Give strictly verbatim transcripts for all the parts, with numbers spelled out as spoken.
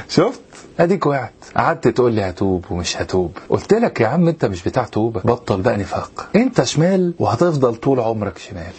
شفت؟ اديك وقعت، قعدت تقول لي هتوب ومش هتوب. قلت لك يا عم انت مش بتاع توبه، بطل بقى نفاق. انت شمال وهتفضل طول عمرك شمال.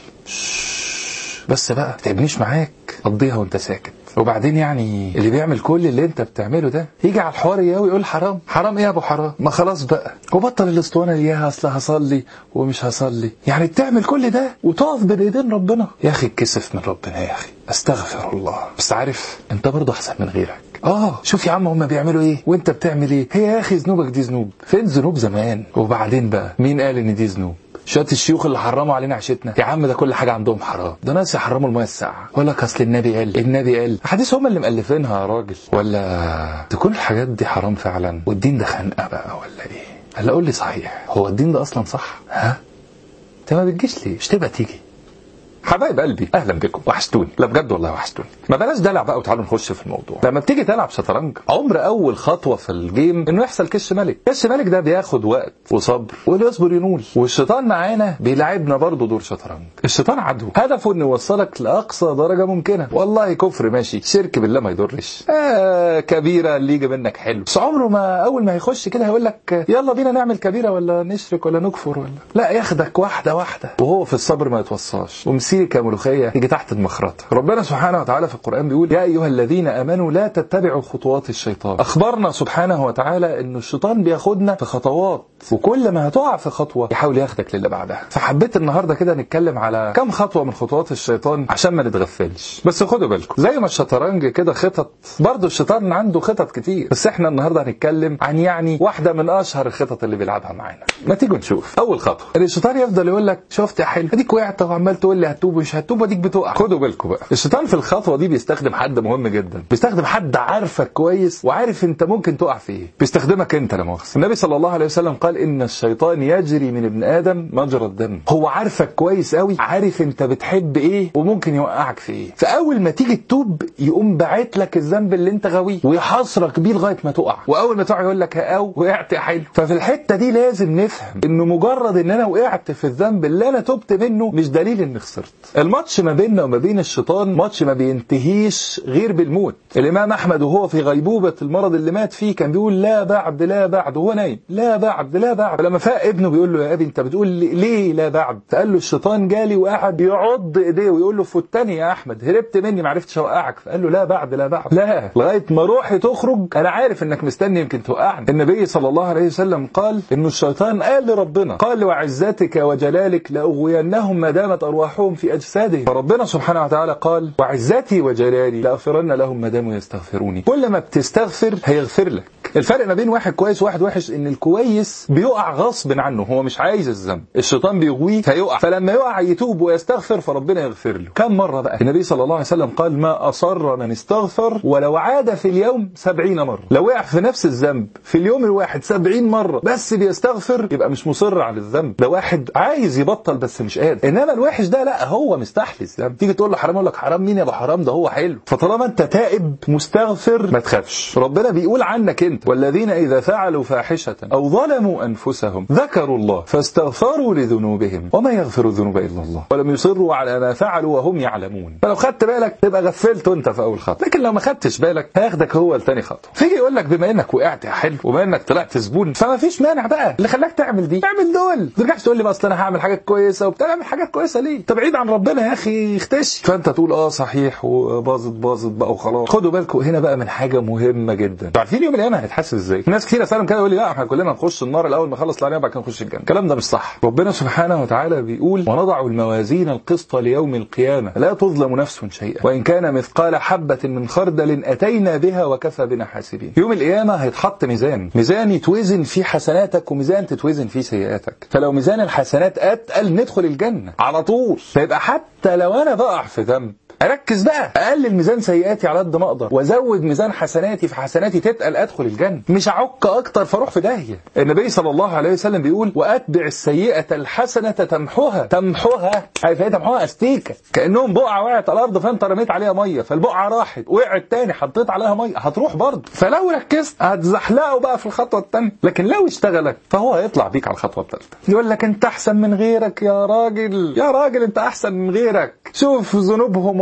بس بقى تبنيش معاك، قضيها وانت ساكت. وبعدين يعني اللي بيعمل كل اللي انت بتعمله ده يجي على الحوار اياه ويقول حرام. حرام ايه يا ابو حرام؟ ما خلاص بقى وبطل الاسطوانه اياها، اصل هصلي ومش هصلي. يعني بتعمل كل ده وتقف بين ايدين ربنا؟ يا اخي اتكسف من ربنا يا اخي، استغفر الله. بس عارف انت برضه احسن من غيرك. اه شوف يا عم هم بيعملوا ايه وانت بتعمل ايه. هي يا اخي ذنوبك دي ذنوب، فين ذنوب زمان؟ وبعدين بقى مين قال ان دي ذنوب؟ شويه الشيوخ اللي حرموا علينا عشتنا يا عم، ده كل حاجه عندهم حرام. ده ناس يحرموا الميه الساقعه، ولا لك اصل النبي قال النبي قال حديث هم اللي مؤلفينها يا راجل. ولا تكون الحاجات دي حرام فعلا والدين ده خنقه بقى ولا ايه؟ هلا قول لي صحيح، هو الدين ده اصلا صح؟ ها انت ما بتجيش ليه؟ مش تبقى تيجي؟ حبايب قلبي اهلا بكم، وحشتوني. لا بجد والله وحشتوني. ما بلاش دلع بقى وتعالوا نخش في الموضوع. لما بتيجي تلعب شطرنج، عمر اول خطوه في الجيم انه يحصل كش ملك. كش ملك ده بياخد وقت وصبر، واللي يصبر ينول. والشيطان معانا بيلعبنا برضه دور شطرنج. الشيطان عدو، هدفه انه يوصلك لاقصى درجه ممكنه. والله كفر ماشي، شرك بالله ما يضرش، آه كبيره اللي يجي منك حلو. بس عمره ما اول ما هيخش كده هيقول لك يلا بينا نعمل كبيره ولا نشرك ولا نكفر ولا لا. ياخدك واحده واحده وهو في الصبر ما يتوصاش، ومسيرك ملوخيه تيجي تحت المخرطه. ربنا سبحانه وتعالى في القرآن بيقول يا أيها الذين آمنوا لا تتبعوا خطوات الشيطان. أخبرنا سبحانه وتعالى إنه الشيطان بياخدنا في خطوات، وكل ما هتقع في خطوة يحاول ياخدك للي بعدها. فحبيت النهاردة كده نتكلم على كم خطوة من خطوات الشيطان عشان ما نتغفلش. بس خدوا بالكم، زي ما الشطرنج كده خطط، برضو الشيطان عنده خطط كتير. بس احنا النهاردة هنتكلم عن يعني واحدة من أشهر الخطط اللي بيلعبها معانا. ما تيجوا نشوف. أول خطوة، الشيطان يفضل يقول لك شفت يا حلو اديك وقعت وعمال تقول لي هتوب ومش هتوب اديك بتقع. خدوا بالكم بقى، الشيطان في الخطوة دي بيستخدم حد مهم جدا، بيستخدم حد عارفك كويس وعارف انت ممكن تقع في ايه. بيستخدمك انت لا مؤاخذة. النبي صلى الله عليه وسلم قال ان الشيطان يجري من ابن ادم مجرى الدم. هو عارفك كويس قوي، عارف انت بتحب ايه وممكن يوقعك في ايه. فاول ما تيجي تتوب يقوم باعت لك الذنب اللي انت غاويه ويحاصرك بيه لغايه ما تقع، واول ما تقع يقول لك او وقعت يا حلو. ففي الحته دي لازم نفهم انه مجرد ان انا وقعت في الذنب اللي انا تبت منه مش دليل اني خسرت. الماتش ما بيننا وما بين الشيطان ماتش ما بينتهيش غير بالموت. الامام احمد وهو في غيبوبه المرض اللي مات فيه كان بيقول لا بعد لا بعد وهو نايم، لا بعد لا بعد. لما فاق ابنه بيقول له يا ابي انت بتقول ليه لا بعد؟ فقال له الشيطان جالي وقعد يعض ايديه ويقول له فتني يا احمد، هربت مني ما عرفتش اوقعك. فقال له لا بعد لا بعد، لا لغايه ما روحي تخرج انا عارف انك مستني يمكن توقعني. النبي صلى الله عليه وسلم قال انه الشيطان قال لربنا قال وعزتك وجلالك لاغوينهم ما دامت ارواحهم في اجسادهم. فربنا سبحانه وتعالى قال وعزتي وجلالي لاغفرن لهم ما داموا يستغفروني. كل ما بتستغفر هيغفر لك. الفرق ما بين واحد كويس وواحد وحش ان الكويس بيقع غصب عنه، هو مش عايز الذنب، الشيطان بيغويه فيقع، فلما يقع يتوب ويستغفر فربنا يغفر له. كم مرة بقى النبي صلى الله عليه وسلم قال ما أصر من استغفر ولو عاد في اليوم سبعين مرة. لو وقع في نفس الذنب في اليوم الواحد سبعين مرة بس بيستغفر يبقى مش مصر على الذنب، ده واحد عايز يبطل بس مش قادر. انما الوحش ده لا، هو مستحلي الذنب. تيجي تقول له حرام يقول لك حرام مين يا ابو حرام، ده هو حلو. فطالما انت تائب مستغفر ما تخافش. ربنا بيقول عنك انت والذين اذا فعلوا فاحشة او ظلموا انفسهم ذكروا الله فاستغفروا لذنوبهم وما يغفر الذنوب الا الله ولم يصروا على ما فعلوا وهم يعلمون. فلو خدت بالك تبقى غفلت انت في اول خطوه، لكن لو ما خدتش بالك هياخدك هو لتاني خطوه. فيجي يقول لك بما انك وقعت يا حلو وبما انك طلعت زبون فما فيش مانع بقى اللي خلاك تعمل دي اعمل دول. ما ترجعش تقول لي بس انا هعمل حاجات كويسه وبتاع. اعمل حاجات كويسه ليه؟ انت بعيد عن ربنا يا اخي، اختشي. فانت تقول اه صحيح وباظت باظت بقى وخلاص. خدوا بالكم هنا بقى من حاجه مهمه جدا. عارفين يوم القيامه هنتحاسب ازاي؟ ناس كتير اسالهم كده يقول لي لا احنا كلنا نخش النار الاول ما نخلص العمل بعد كده نخش الجنه. الكلام ده مش صح. ربنا سبحانه وتعالى بيقول ونضع الموازين القسط ليوم القيامه لا تظلم نفس شيئا وان كان مثقال حبه من خردل اتينا بها وكفى بنا حاسبين. يوم القيامه هيتحط ميزان، ميزان يتوزن فيه حسناتك وميزان تتوزن فيه سيئاتك. فلو ميزان الحسنات اتقل ندخل الجنه على طول. فيبقى حتى لو انا بقع في ذنب اركز بقى اقلل ميزان سيئاتي على قد ما اقدر وازود ميزان حسناتي، في حسناتي تتقل ادخل الجنه، مش اعك اكتر فاروح في داهيه. النبي صلى الله عليه وسلم بيقول واتبع السيئه الحسنه تمحوها. تمحوها عارف ايه تمحوها؟ استيكه، كانهم بقعه وقعت على الارض فانت رميت عليها ميه فالبقعه راحت، وقعت تاني حطيت عليها ميه هتروح برضه. فلو ركزت هتزحلقه بقى في الخطوه الثانيه، لكن لو اشتغلك فهو هيطلع بيك على الخطوه الثالثه. يقول لك انت احسن من غيرك يا راجل، يا راجل انت احسن من غيرك. شوف ذنوبهم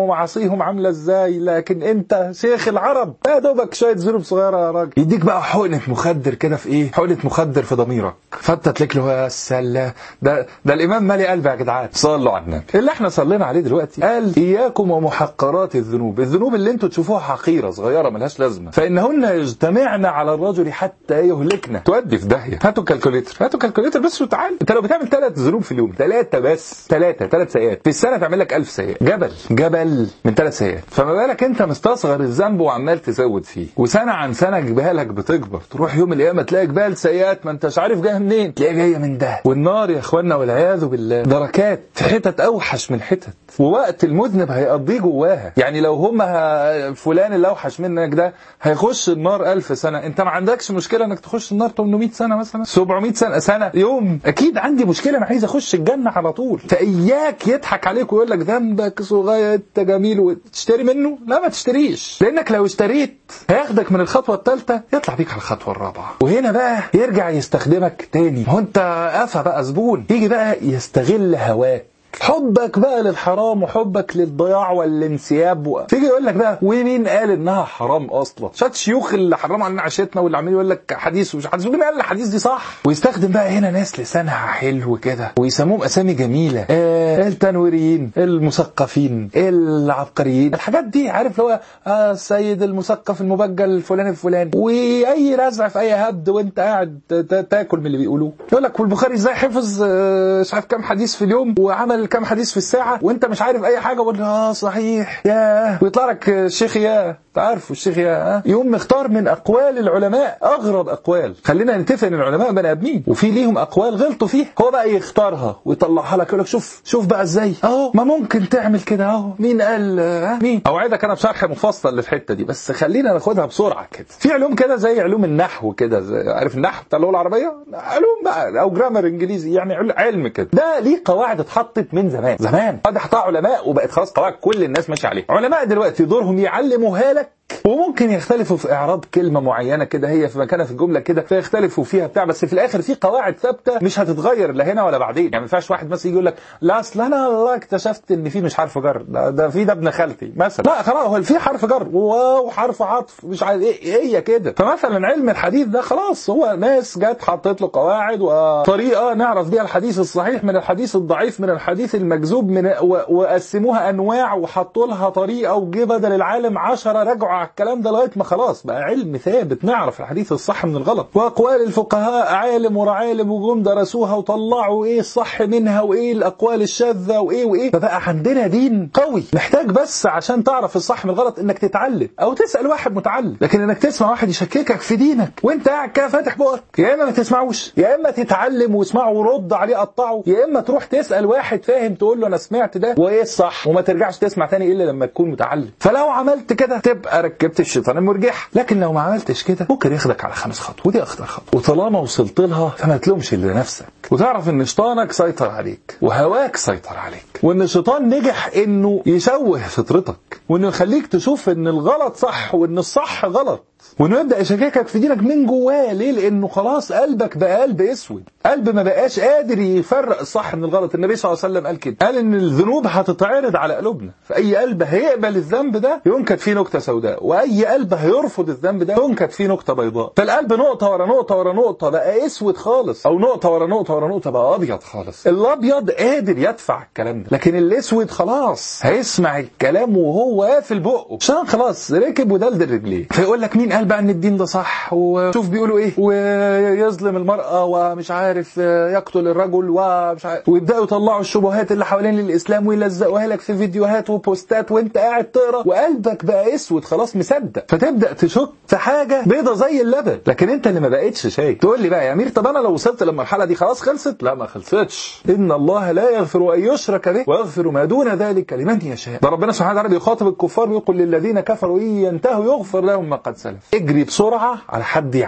ومعاصيهم عامله ازاي، لكن انت شيخ العرب يا دوبك شويه ذنوب صغيره يا راجل. يديك بقى حقنه مخدر كده في ايه، حقنه مخدر في ضميرك، فانت تلاقي له يا سلام، ده ده الامام مالي قلبي يا جدعان. صلوا على النبي. اللي احنا صلينا عليه دلوقتي قال اياكم ومحقرات الذنوب، الذنوب اللي انتوا تشوفوها حقيره صغيره ملهاش لازمه، فانهن يجتمعن على الرجل حتى يهلكنا. تودي في داهيه. هاتوا كالكوليتر، هاتوا كالكوليتر بس وتعال. انت لو بتعمل ثلاث ذنوب في اليوم، ثلاثه بس، ثلاثه ثلاث سيئات في السنه تعمل لك ألف سيئه، جبل جبل من ثلاث سيئات. فما بالك انت مستصغر الذنب وعمال تزود فيه، وسنه عن سنه جبالك بتكبر، تروح يوم القيامه تلاقي جبال سيئات ما انتش عارف جايه منين، تلاقيها جايه من ده. والنار يا اخوانا والعياذ بالله دركات في حتت اوحش من حتت، ووقت المذنب هيقضيه جواها. يعني لو هم فلان اللي اوحش منك ده هيخش النار ألف سنه، انت ما عندكش مشكله انك تخش النار ثمانمائة سنه مثلا، سبعمائة سنه، سنه، يوم. اكيد عندي مشكله، انا عايز اخش الجنه على طول. فاياك يضحك عليك ويقول لك ذنبك صغير انت جميل وتشتري منه. لا ما تشتريش، لانك لو اشتريت هياخدك من الخطوه الثالثه يطلع بيك على الخطوه الرابعه، وهنا بقى يرجع يستخدمك تاني. هو انت قفا بقى زبون، يجي بقى يستغل هواك، حبك بقى للحرام وحبك للضياع والانسياب و... تيجي يقول لك بقى ومين قال انها حرام اصلا؟ شات شيوخ اللي حرموا علينا عشتنا واللي عمالين يقول لك حديث ومش حديث، ومين قال الحديث دي صح؟ ويستخدم بقى هنا ناس لسانها حلو كده ويسموهم اسامي جميله، آه التنويريين، المثقفين، العبقريين، الحاجات دي، عارف اللي هو آه السيد المثقف المبجل الفلاني الفلاني، واي رزع في اي هبد وانت قاعد تاكل من اللي بيقولوه. يقول لك والبخاري ازاي حفظ آه مش عارف كام حديث في اليوم وعمل كام حديث في الساعه وانت مش عارف اي حاجه، وقول اه صحيح يا، ويطلع لك الشيخ يا تعرف الشيخ يا، يقوم مختار من اقوال العلماء اغرب اقوال. خلينا نتفق ان العلماء بني ادمين وفي ليهم اقوال غلطوا فيها، هو بقى يختارها ويطلعها لك يقول لك شوف شوف بقى ازاي اهو، ما ممكن تعمل كده اهو، مين قال ها مين؟ اوعدك انا بشرح مفصل للحته دي، بس خلينا ناخدها بسرعه كده. في علوم كده زي علوم النحو كده، عارف النحو بتاع اللغه العربيه، علوم بقى او جرامر انجليزي، يعني علم كده، ده ليه قواعد اتحطت من زمان زمان، قد حطها علماء وبقت خلاص قواعد كل الناس ماشيه عليها. علماء دلوقتي دورهم يعلموها لك، وممكن يختلفوا في اعراب كلمه معينه كده هي في مكانها في الجمله كده، فيختلفوا فيها بتاع، بس في الاخر في قواعد ثابته مش هتتغير لا هنا ولا بعدين. يعني ما ينفعش واحد مثلا يجي يقول لك لا اصل انا والله اكتشفت ان في مش حرف جر، ده, ده في ده ابن خالتي مثلا، لا خلاص هو في حرف جر وحرف عطف مش عارف ايه هي كده. فمثلا علم الحديث ده خلاص هو ناس جت حطت له قواعد وطريقه نعرف بيها الحديث الصحيح من الحديث الضعيف من الحديث المكذوب من وقسموها انواع وحطوا لها طريقه، وجه بدل العالم عشرة رجعوا على الكلام ده لغايه ما خلاص بقى علم ثابت نعرف الحديث الصح من الغلط. واقوال الفقهاء عالم ورعالم وجم درسوها وطلعوا ايه الصح منها وايه الاقوال الشاذه وايه وايه، فبقى عندنا دين قوي. محتاج بس عشان تعرف الصح من الغلط انك تتعلم او تسال واحد متعلم، لكن انك تسمع واحد يشككك في دينك وانت قاعد كده فاتح بقك، يا اما ما تسمعوش، يا اما تتعلم واسمعه ورد عليه قطعه، يا اما تروح تسال واحد فاهم تقول له انا سمعت ده وايه الصح، وما ترجعش تسمع تاني الا لما تكون متعلم. فلو عملت كده تبقى ركبت الشيطان المرجح، لكن لو ما عملتش كده ممكن ياخدك على خمس خطوات، ودي اخطر خطوه. وطالما وصلت لها فما تلومش الا نفسك، وتعرف ان شيطانك سيطر عليك وهواك سيطر عليك، وان الشيطان نجح انه يشوه فطرتك، وانه يخليك تشوف ان الغلط صح وان الصح غلط، وانه يبدا يشككك في دينك من جواه. ليه؟ لانه خلاص قلبك بقى قلب اسود، قلب ما بقاش قادر يفرق الصح من الغلط. النبي صلى الله عليه وسلم قال كده، قال ان الذنوب هتتعرض على قلوبنا، فاي قلب هيقبل الذنب ده ينكت فيه نكته سوداء، واي قلب هيرفض الذنب ده ينكت فيه نكته بيضاء. فالقلب نقطه ورا نقطه ورا نقطه بقى اسود خالص، او نقطه ورا نقطه ورا نقطه بقى ابيض خالص. الابيض قادر يدفع الكلام ده، لكن الاسود خلاص هيسمع الكلام وهو قافل بقه عشان خلاص ركب ودلدل رجليه. فيقول لك مين قال بقى ان الدين ده صح، وشوف بيقولوا ايه، ويظلم المرأة ومش عارف يقتل الرجل ومش عارف، ويبداوا يطلعوا الشبهات اللي حوالين الاسلام ويلزقوها لك في فيديوهات وبوستات وانت قاعد تقرا وقلبك بقى اسود خلاص مصدق، فتبدا تشك في حاجه بيضه زي اللبن، لكن انت اللي ما بقتش شايف. تقول لي بقى يا امير طب انا لو وصلت للمرحله دي خلاص خلصت؟ لا ما خلصتش. ان الله لا يغفر ان يشرك به ويغفر ما دون ذلك لمن يشاء. ده ربنا سبحانه وتعالى بيخاطب الكفار ويقول للذين كفروا ان ينتهوا يغفر لهم ما قد سلف. اجري بسرعه على حد يعلمك،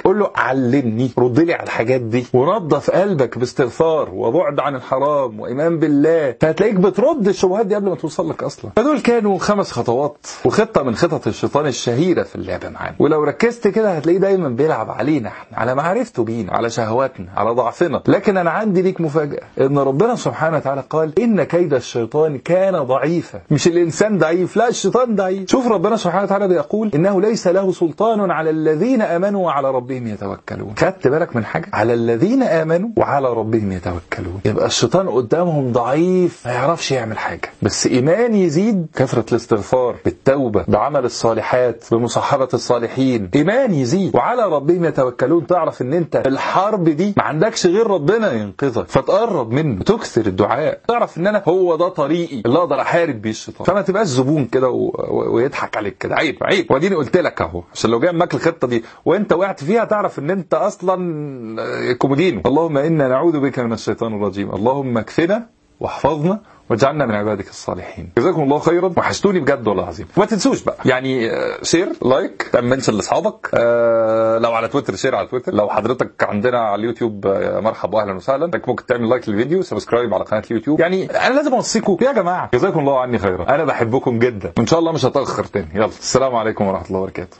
قول له علمني، رد لي على الحاجات دي، ونظف قلبك باستغفار وبعد عن الحرام وايمان بالله، فهتلاقيك بترد الشبهات دي قبل ما توصل لك اصلا. فدول كانوا خمس خطوات وخطه من خطط الشيطان الشهيره في اللعبه معانا. ولو ركزت كده هتلاقيه دايما بيلعب علينا احنا، على معرفته بينا، على شهواتنا، على ضعفنا. لكن انا عندي ليك مفاجاه، ان ربنا سبحانه وتعالى قال ان كيد الشيطان كان ضعيفا. مش الانسان ضعيف، لا الشيطان ضعيف. شوف ربنا سبحانه وتعالى بيقول انه ليس له سلطان على الذين امنوا وعلى ربهم يتوكلون. خدت بالك من حاجه؟ على الذين امنوا وعلى ربهم يتوكلون. يبقى الشيطان قدامهم ضعيف، ما يعرفش يعمل حاجه، بس ايمان يزيد، كثره الاستغفار، بالتوبه، بعمل الصالحات، بمصاحبه الصالحين، ايمان يزيد. وعلى ربهم يتوكلون، تعرف ان انت الحرب دي ما عندكش غير ربنا ينقذك، فتقرب منه، تكثر الدعاء، تعرف ان انا هو ده طريقي اللي اقدر احارب بيه الشيطان. فما تبقاش زبون كده و... و... ويضحك عليك كده، عيب عيب. واديني قلت لك اهو، عشان لو جاي معاك الخطه دي وانت وقعت فيها تعرف ان انت اصلا كومودينو. اللهم انا نعوذ بك من الشيطان الرجيم، اللهم اكفنا واحفظنا واجعلنا من عبادك الصالحين. جزاكم الله خيرا، وحشتوني بجد والله العظيم. وما تنسوش بقى يعني شير، لايك، تعمل منشن لاصحابك، أه لو على تويتر شير على تويتر، لو حضرتك عندنا على اليوتيوب مرحبا واهلا وسهلا. ممكن تعمل لايك للفيديو، سبسكرايب على قناه اليوتيوب. يعني انا لازم اوصيكم يا جماعه، جزاكم الله عني خيرا، انا بحبكم جدا وان شاء الله مش هتاخر تاني. يلا السلام عليكم ورحمه الله وبركاته.